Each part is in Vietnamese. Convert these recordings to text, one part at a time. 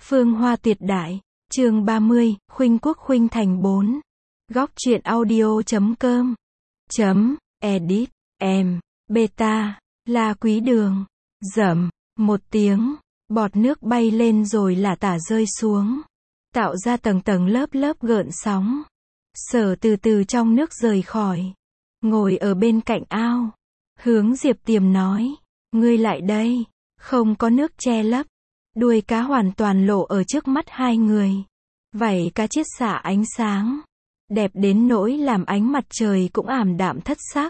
Phương Hoa tuyệt đại, chương 30, Khuynh Quốc Khuynh Thành 4. Góc truyện audio.com. Edit, em, beta, La Quý Đường. Rầm, một tiếng, bọt nước bay lên rồi lả tả rơi xuống, tạo ra tầng tầng lớp lớp gợn sóng. Sở từ từ trong nước rời khỏi, ngồi ở bên cạnh ao, hướng Diệp Tiềm nói, ngươi lại đây, không có nước che lấp. Đuôi cá hoàn toàn lộ ở trước mắt hai người. Vảy cá chiết xạ ánh sáng, đẹp đến nỗi làm ánh mặt trời cũng ảm đạm thất sắc.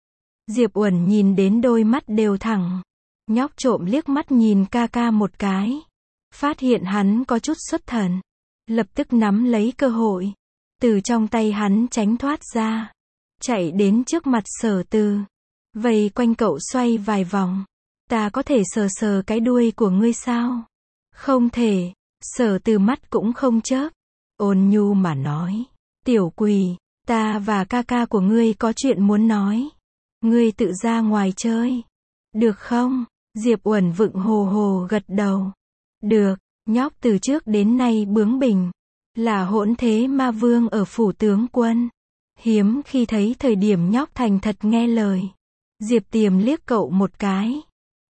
Diệp Uẩn nhìn đến đôi mắt đều thẳng. Nhóc trộm liếc mắt nhìn ca ca một cái. Phát hiện hắn có chút xuất thần. Lập tức nắm lấy cơ hội. Từ trong tay hắn tránh thoát ra. Chạy đến trước mặt Sở Từ. Vây quanh cậu xoay vài vòng. Ta có thể sờ sờ cái đuôi của ngươi sao? Không thể. Sở Từ mắt cũng không chớp. Ôn nhu mà nói. Tiểu Quỳ, ta và ca ca của ngươi có chuyện muốn nói. Ngươi tự ra ngoài chơi. Được không? Diệp Uẩn vựng hồ hồ gật đầu. Được, nhóc từ trước đến nay bướng bỉnh. Là hỗn thế ma vương ở phủ tướng quân. Hiếm khi thấy thời điểm nhóc thành thật nghe lời. Diệp Tiềm liếc cậu một cái.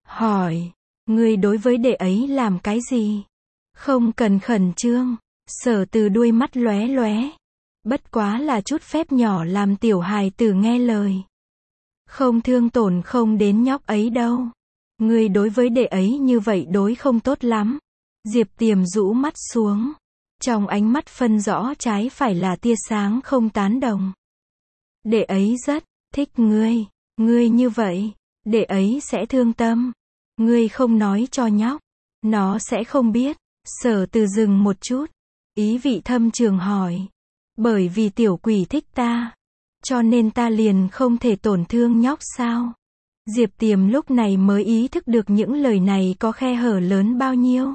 Hỏi, ngươi đối với đệ ấy làm cái gì? Không cần khẩn trương. Sở Từ đuôi mắt lóe lóe. Bất quá là chút phép nhỏ làm tiểu hài tử nghe lời. Không thương tổn không đến nhóc ấy đâu. Ngươi đối với đệ ấy như vậy đối không tốt lắm. Diệp Tiềm rũ mắt xuống. Trong ánh mắt phân rõ trái phải là tia sáng không tán đồng. Đệ ấy rất thích ngươi. Ngươi như vậy, đệ ấy sẽ thương tâm. Ngươi không nói cho nhóc, nó sẽ không biết. Sở Từ dừng một chút, ý vị thâm trường hỏi. Bởi vì tiểu quỷ thích ta, cho nên ta liền không thể tổn thương nhóc sao? Diệp Tiềm lúc này mới ý thức được những lời này có khe hở lớn bao nhiêu.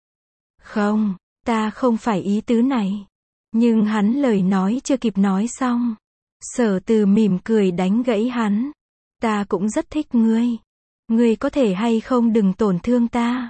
Không, ta không phải ý tứ này. Nhưng hắn lời nói chưa kịp nói xong. Sở Từ mỉm cười đánh gãy hắn. Ta cũng rất thích ngươi. Ngươi có thể hay không đừng tổn thương ta.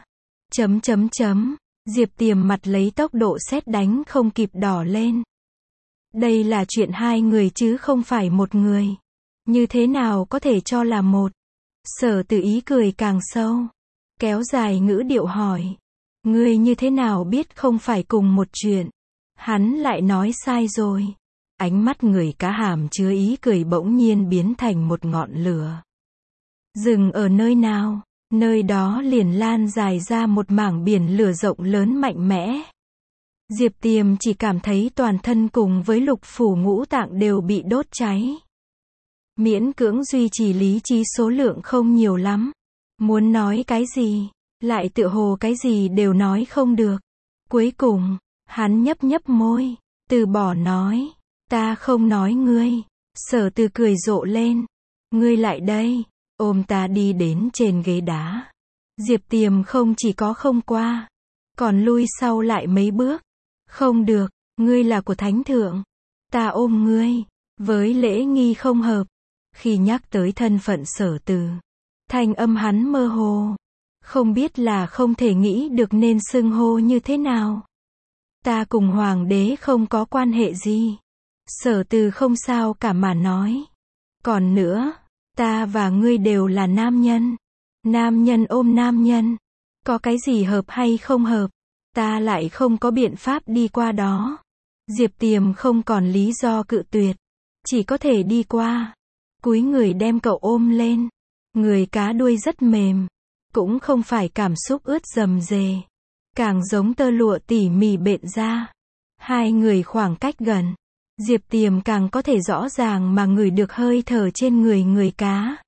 Diệp Tiềm mặt lấy tốc độ sét đánh không kịp đỏ lên. Đây là chuyện hai người chứ không phải một người. Như thế nào có thể cho là một? Sở Từ ý cười càng sâu. Kéo dài ngữ điệu hỏi. Ngươi như thế nào biết không phải cùng một chuyện? Hắn lại nói sai rồi. Ánh mắt người cá hàm chứa ý cười bỗng nhiên biến thành một ngọn lửa. Dừng ở nơi nào? Nơi đó liền lan dài ra một mảng biển lửa rộng lớn mạnh mẽ. Diệp Tiềm chỉ cảm thấy toàn thân cùng với lục phủ ngũ tạng đều bị đốt cháy. Miễn cưỡng duy trì lý trí số lượng không nhiều lắm. Muốn nói cái gì, lại tựa hồ cái gì đều nói không được. Cuối cùng, hắn nhấp nhấp môi, từ bỏ nói. Ta không nói ngươi. Sở Từ cười rộ lên. Ngươi lại đây. Ôm ta đi đến trên ghế đá. Diệp Tiềm không chỉ có không qua, còn lui sau lại mấy bước. Không được, ngươi là của thánh thượng. Ta ôm ngươi, với lễ nghi không hợp. Khi nhắc tới thân phận Sở Từ, thanh âm hắn mơ hồ. Không biết là không thể nghĩ được nên xưng hô như thế nào. Ta cùng hoàng đế không có quan hệ gì. Sở Từ không sao cả mà nói. Còn nữa, ta và ngươi đều là nam nhân. Nam nhân ôm nam nhân. Có cái gì hợp hay không hợp, ta lại không có biện pháp đi qua đó. Diệp Tiềm không còn lý do cự tuyệt. Chỉ có thể đi qua. Cúi người đem cậu ôm lên. Người cá đuôi rất mềm. Cũng không phải cảm xúc ướt rầm rề. Càng giống tơ lụa tỉ mỉ bện ra. Hai người khoảng cách gần. Diệp Tiềm càng có thể rõ ràng mà ngửi được hơi thở trên người cá.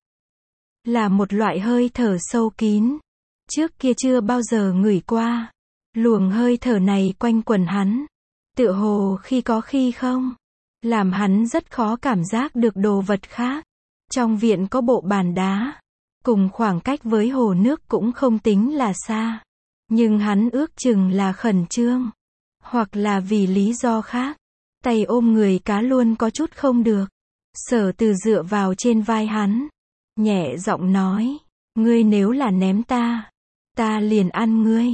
Là một loại hơi thở sâu kín. Trước kia chưa bao giờ ngửi qua. Luồng hơi thở này quanh quẩn hắn. Tựa hồ khi có khi không. Làm hắn rất khó cảm giác được đồ vật khác. Trong viện có bộ bàn đá. Cùng khoảng cách với hồ nước cũng không tính là xa. Nhưng hắn ước chừng là khẩn trương. Hoặc là vì lý do khác. Tay ôm người cá luôn có chút không được. Sở Từ dựa vào trên vai hắn. Nhẹ giọng nói. Ngươi nếu là ném ta, ta liền ăn ngươi.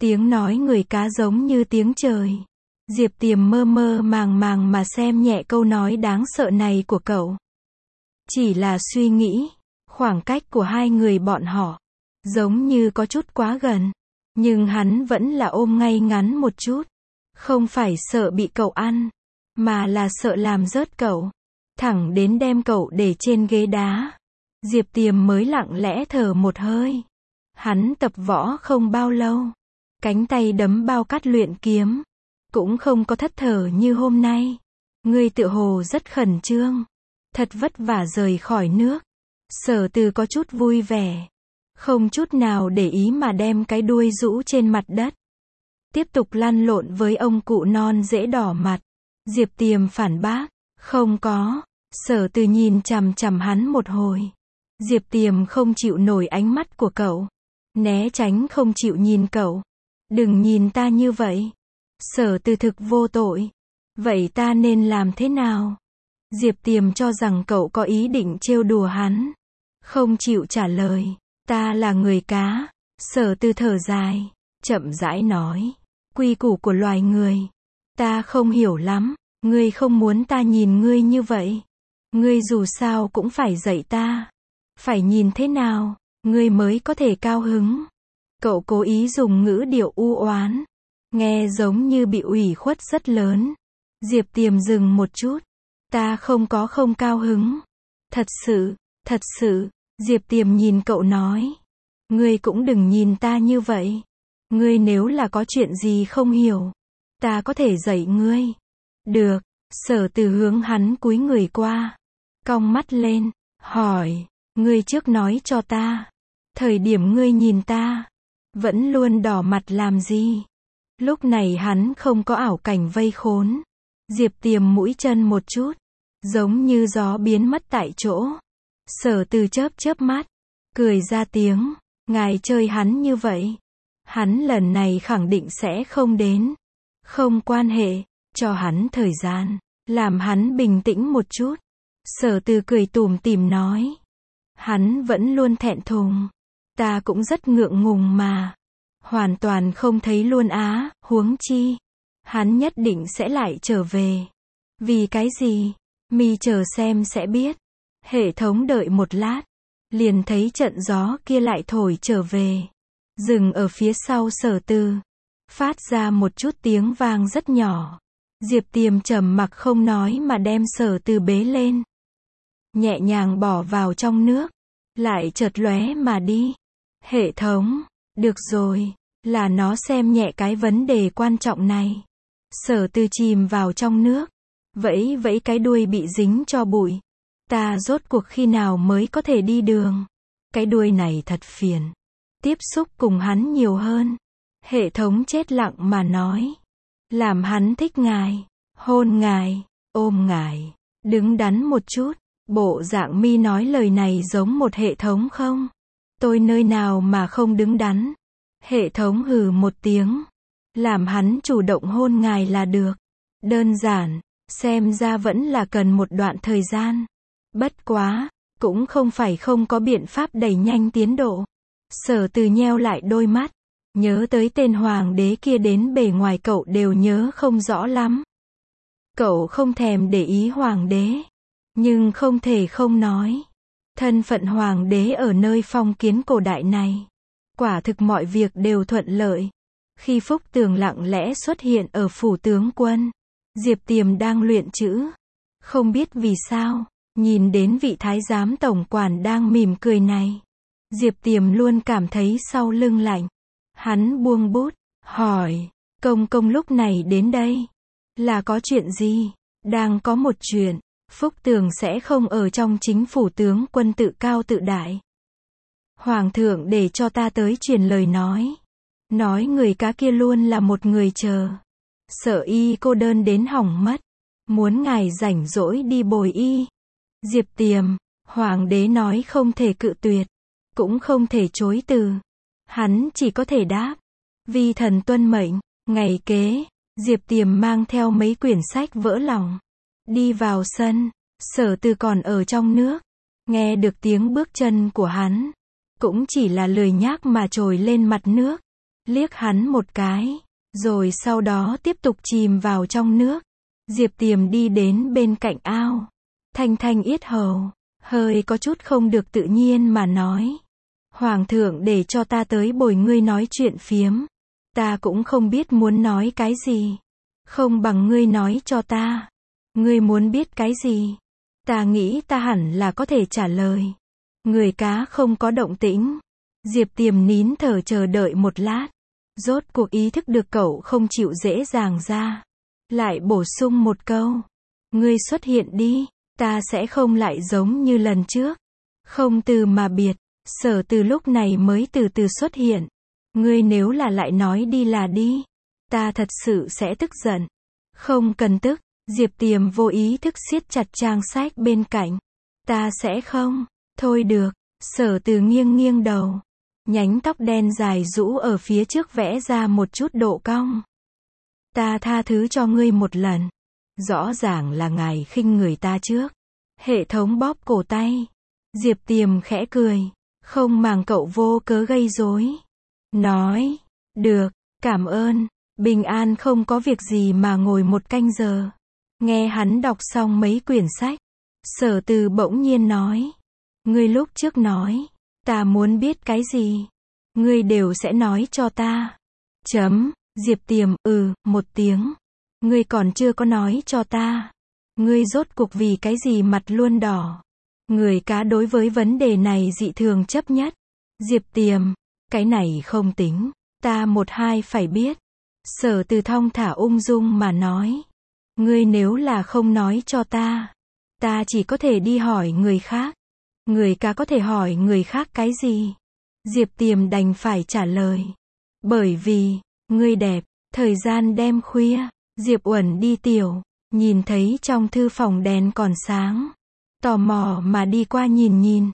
Tiếng nói người cá giống như tiếng trời. Diệp Tiềm mơ mơ màng màng mà xem nhẹ câu nói đáng sợ này của cậu. Chỉ là suy nghĩ, khoảng cách của hai người bọn họ, giống như có chút quá gần. Nhưng hắn vẫn là ôm ngay ngắn một chút. Không phải sợ bị cậu ăn, mà là sợ làm rớt cậu. Thẳng đến đem cậu để trên ghế đá. Diệp Tiềm mới lặng lẽ thở một hơi. Hắn tập võ không bao lâu. Cánh tay đấm bao cát luyện kiếm. Cũng không có thất thở như hôm nay. Ngươi tựa hồ rất khẩn trương. Thật vất vả rời khỏi nước. Sở Từ có chút vui vẻ. Không chút nào để ý mà đem cái đuôi rũ trên mặt đất. Tiếp tục lăn lộn với ông cụ non dễ đỏ mặt. Diệp Tiềm phản bác. Không có. Sở Từ nhìn chằm chằm hắn một hồi. Diệp Tiềm không chịu nổi ánh mắt của cậu. Né tránh không chịu nhìn cậu. Đừng nhìn ta như vậy. Sở Từ thực vô tội. Vậy ta nên làm thế nào? Diệp Tiềm cho rằng cậu có ý định trêu đùa hắn. Không chịu trả lời. Ta là người cá. Sở Từ thở dài. Chậm rãi nói. Quy củ của loài người. Ta không hiểu lắm. Ngươi không muốn ta nhìn ngươi như vậy. Ngươi dù sao cũng phải dạy ta. Phải nhìn thế nào, ngươi mới có thể cao hứng. Cậu cố ý dùng ngữ điệu u oán. Nghe giống như bị ủy khuất rất lớn. Diệp Tiềm dừng một chút. Ta không có không cao hứng. Thật sự, Diệp Tiềm nhìn cậu nói. Ngươi cũng đừng nhìn ta như vậy. Ngươi nếu là có chuyện gì không hiểu, ta có thể dạy ngươi. Được, Sở Từ hướng hắn cúi người qua. Cong mắt lên, hỏi, ngươi trước nói cho ta. Thời điểm ngươi nhìn ta, vẫn luôn đỏ mặt làm gì? Lúc này hắn không có ảo cảnh vây khốn. Diệp Tiềm mũi chân một chút, giống như gió biến mất tại chỗ. Sở Từ chớp chớp mắt, cười ra tiếng, ngài chơi hắn như vậy. Hắn lần này khẳng định sẽ không đến. Không quan hệ, cho hắn thời gian, làm hắn bình tĩnh một chút. Sở Từ cười tủm tỉm nói. Hắn vẫn luôn thẹn thùng. Ta cũng rất ngượng ngùng mà. Hoàn toàn không thấy luôn á, huống chi. Hắn nhất định sẽ lại trở về. Vì cái gì? Mi chờ xem sẽ biết. Hệ thống đợi một lát. Liền thấy trận gió kia lại thổi trở về. Dừng ở phía sau Sở Từ. Phát ra một chút tiếng vang rất nhỏ. Diệp Tiềm trầm mặc không nói mà đem Sở Từ bế lên. Nhẹ nhàng bỏ vào trong nước. Lại chợt lóe mà đi. Hệ thống. Được rồi. Là nó xem nhẹ cái vấn đề quan trọng này. Sở Từ chìm vào trong nước. Vẫy vẫy cái đuôi bị dính cho bụi. Ta rốt cuộc khi nào mới có thể đi đường. Cái đuôi này thật phiền. Tiếp xúc cùng hắn nhiều hơn. Hệ thống chết lặng mà nói. Làm hắn thích ngài. Hôn ngài. Ôm ngài. Đứng đắn một chút. Bộ dạng Mi nói lời này giống một hệ thống không? Tôi nơi nào mà không đứng đắn. Hệ thống hừ một tiếng. Làm hắn chủ động hôn ngài là được. Đơn giản. Xem ra vẫn là cần một đoạn thời gian. Bất quá. Cũng không phải không có biện pháp đẩy nhanh tiến độ. Sở Từ nheo lại đôi mắt. Nhớ tới tên hoàng đế kia đến bề ngoài cậu đều nhớ không rõ lắm. Cậu không thèm để ý hoàng đế. Nhưng không thể không nói. Thân phận hoàng đế ở nơi phong kiến cổ đại này. Quả thực mọi việc đều thuận lợi. Khi Phúc Tường lặng lẽ xuất hiện ở phủ tướng quân. Diệp Tiềm đang luyện chữ. Không biết vì sao. Nhìn đến vị thái giám tổng quản đang mỉm cười này. Diệp Tiềm luôn cảm thấy sau lưng lạnh. Hắn buông bút. Hỏi. Công công lúc này đến đây. Là có chuyện gì? Đang có một chuyện. Phúc Tường sẽ không ở trong chính phủ tướng quân tự cao tự đại. Hoàng thượng để cho ta tới truyền lời nói. Nói người cá kia luôn là một người chờ. Sợ y cô đơn đến hỏng mất. Muốn ngài rảnh rỗi đi bồi y. Diệp Tiềm. Hoàng đế nói không thể cự tuyệt. Cũng không thể chối từ. Hắn chỉ có thể đáp. Vi thần tuân mệnh. Ngày kế. Diệp Tiềm mang theo mấy quyển sách vỡ lòng. Đi vào sân. Sở Từ còn ở trong nước. Nghe được tiếng bước chân của hắn. Cũng chỉ là lười nhác mà trồi lên mặt nước. liếc hắn một cái, rồi sau đó tiếp tục chìm vào trong nước. Diệp Tiềm đi đến bên cạnh ao. Thanh thanh yết hầu, hơi có chút không được tự nhiên mà nói. Hoàng thượng để cho ta tới bồi ngươi nói chuyện phiếm. Ta cũng không biết muốn nói cái gì. Không bằng ngươi nói cho ta. Ngươi muốn biết cái gì? Ta nghĩ ta hẳn là có thể trả lời. Người cá không có động tĩnh. Diệp Tiềm nín thở chờ đợi một lát. Rốt cuộc ý thức được cậu không chịu dễ dàng ra. Lại bổ sung một câu. Ngươi xuất hiện đi. Ta sẽ không lại giống như lần trước. Không từ mà biệt. Sở Từ lúc này mới từ từ xuất hiện. Ngươi nếu là lại nói đi là đi. Ta thật sự sẽ tức giận. Không cần tức. Diệp Tiềm vô ý thức siết chặt trang sách bên cạnh. Ta sẽ không. Thôi được. Sở Từ nghiêng nghiêng đầu. Nhánh tóc đen dài rũ ở phía trước vẽ ra một chút độ cong. Ta tha thứ cho ngươi một lần. Rõ ràng là ngài khinh người ta trước. Hệ thống bóp cổ tay. Diệp Tiềm khẽ cười. Không màng cậu vô cớ gây rối. Nói. Được. Cảm ơn. Bình an không có việc gì mà ngồi một canh giờ. Nghe hắn đọc xong mấy quyển sách. Sở Từ bỗng nhiên nói. Ngươi lúc trước nói. Ta muốn biết cái gì. Ngươi đều sẽ nói cho ta. Diệp Tiềm, một tiếng. Ngươi còn chưa có nói cho ta. Ngươi rốt cuộc vì cái gì mặt luôn đỏ. Người cá đối với vấn đề này dị thường chấp nhất. Diệp Tiềm, cái này không tính. Ta một hai phải biết. Sở Từ thong thả ung dung mà nói. Ngươi nếu là không nói cho ta. Ta chỉ có thể đi hỏi người khác. Người cá có thể hỏi người khác cái gì? Diệp Tiềm đành phải trả lời. Bởi vì, ngươi đẹp. Thời gian đêm khuya. Diệp Uẩn đi tiểu. Nhìn thấy trong thư phòng đèn còn sáng. Tò mò mà đi qua nhìn nhìn.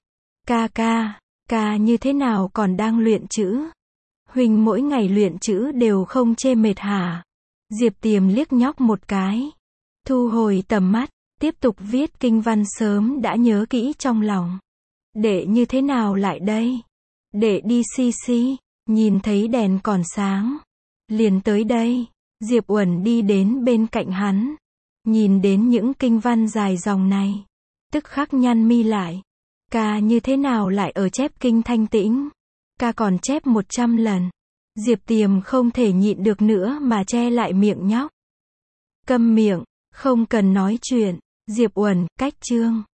Ca như thế nào còn đang luyện chữ? Huynh mỗi ngày luyện chữ đều không chê mệt hả? Diệp Tiềm liếc nhóc một cái. Thu hồi tầm mắt. Tiếp tục viết kinh văn sớm đã nhớ kỹ trong lòng. Đệ như thế nào lại đây? Đệ đi xi. Nhìn thấy đèn còn sáng. Liền tới đây. Diệp Uẩn đi đến bên cạnh hắn. Nhìn đến những kinh văn dài dòng này. Tức khắc nhăn mi lại. Ca như thế nào lại ở chép kinh Thanh Tĩnh? Ca còn chép 100 lần. Diệp Tiềm không thể nhịn được nữa mà che lại miệng nhóc. Câm miệng, không cần nói chuyện. Diệp Uẩn, cách chương.